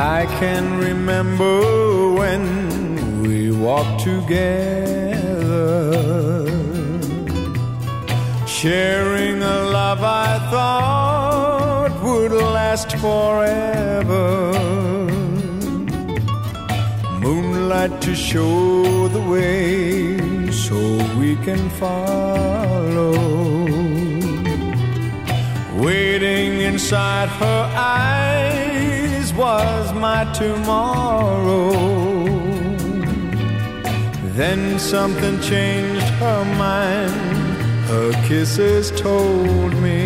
I can remember when we walked together, sharing a love I thought would last forever. Moonlight to show the way so we can follow. Waiting inside her eyes was my tomorrow. Then something changed her mind. Her kisses told me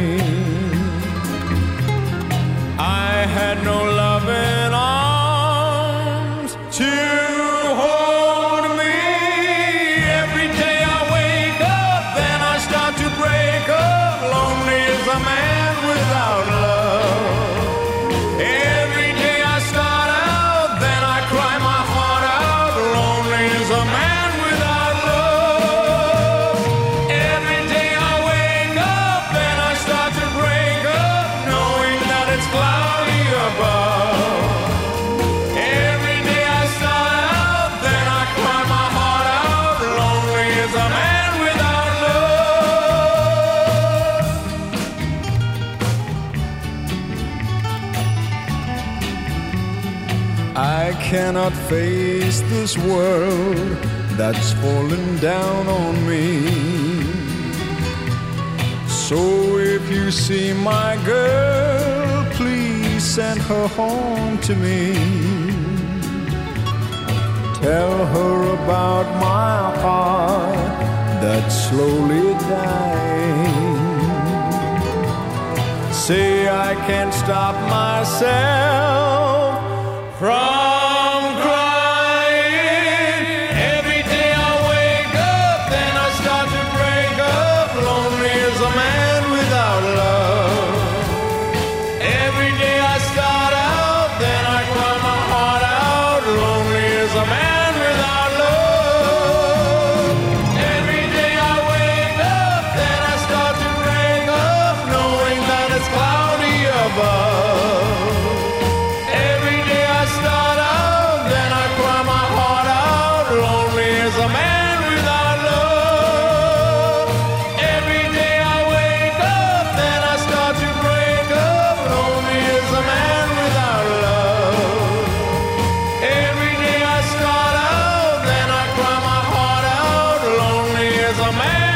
I had no loving arms to hold me. Every day I wake up, then I start to break up. Lonely as a man without love. Every day I start out, then I cry my heart out. Lonely as a man without love. Every day I wake up, then I start to break up, knowing that it's cloudy above. Every day I start out, then I cry my heart out. Lonely as a man without love. I cannot face this world that's fallen down on me. So if you see my girl, please send her home to me. Tell her about my heart that's slowly dying. Say I can't stop myself from crying. Every day I wake up, then I start to break up. Lonely as a man without love. Every day I start out, then I cry my heart out. Lonely as a man without love. Every day I wake up, then I start to break up, knowing that it's cloudy above. Every day I start out, then I cry my heart out. Lonely as a man without love. Every day I wake up, then I start to break up. Lonely as a man without love. Every day I start out, then I cry my heart out. Lonely as a man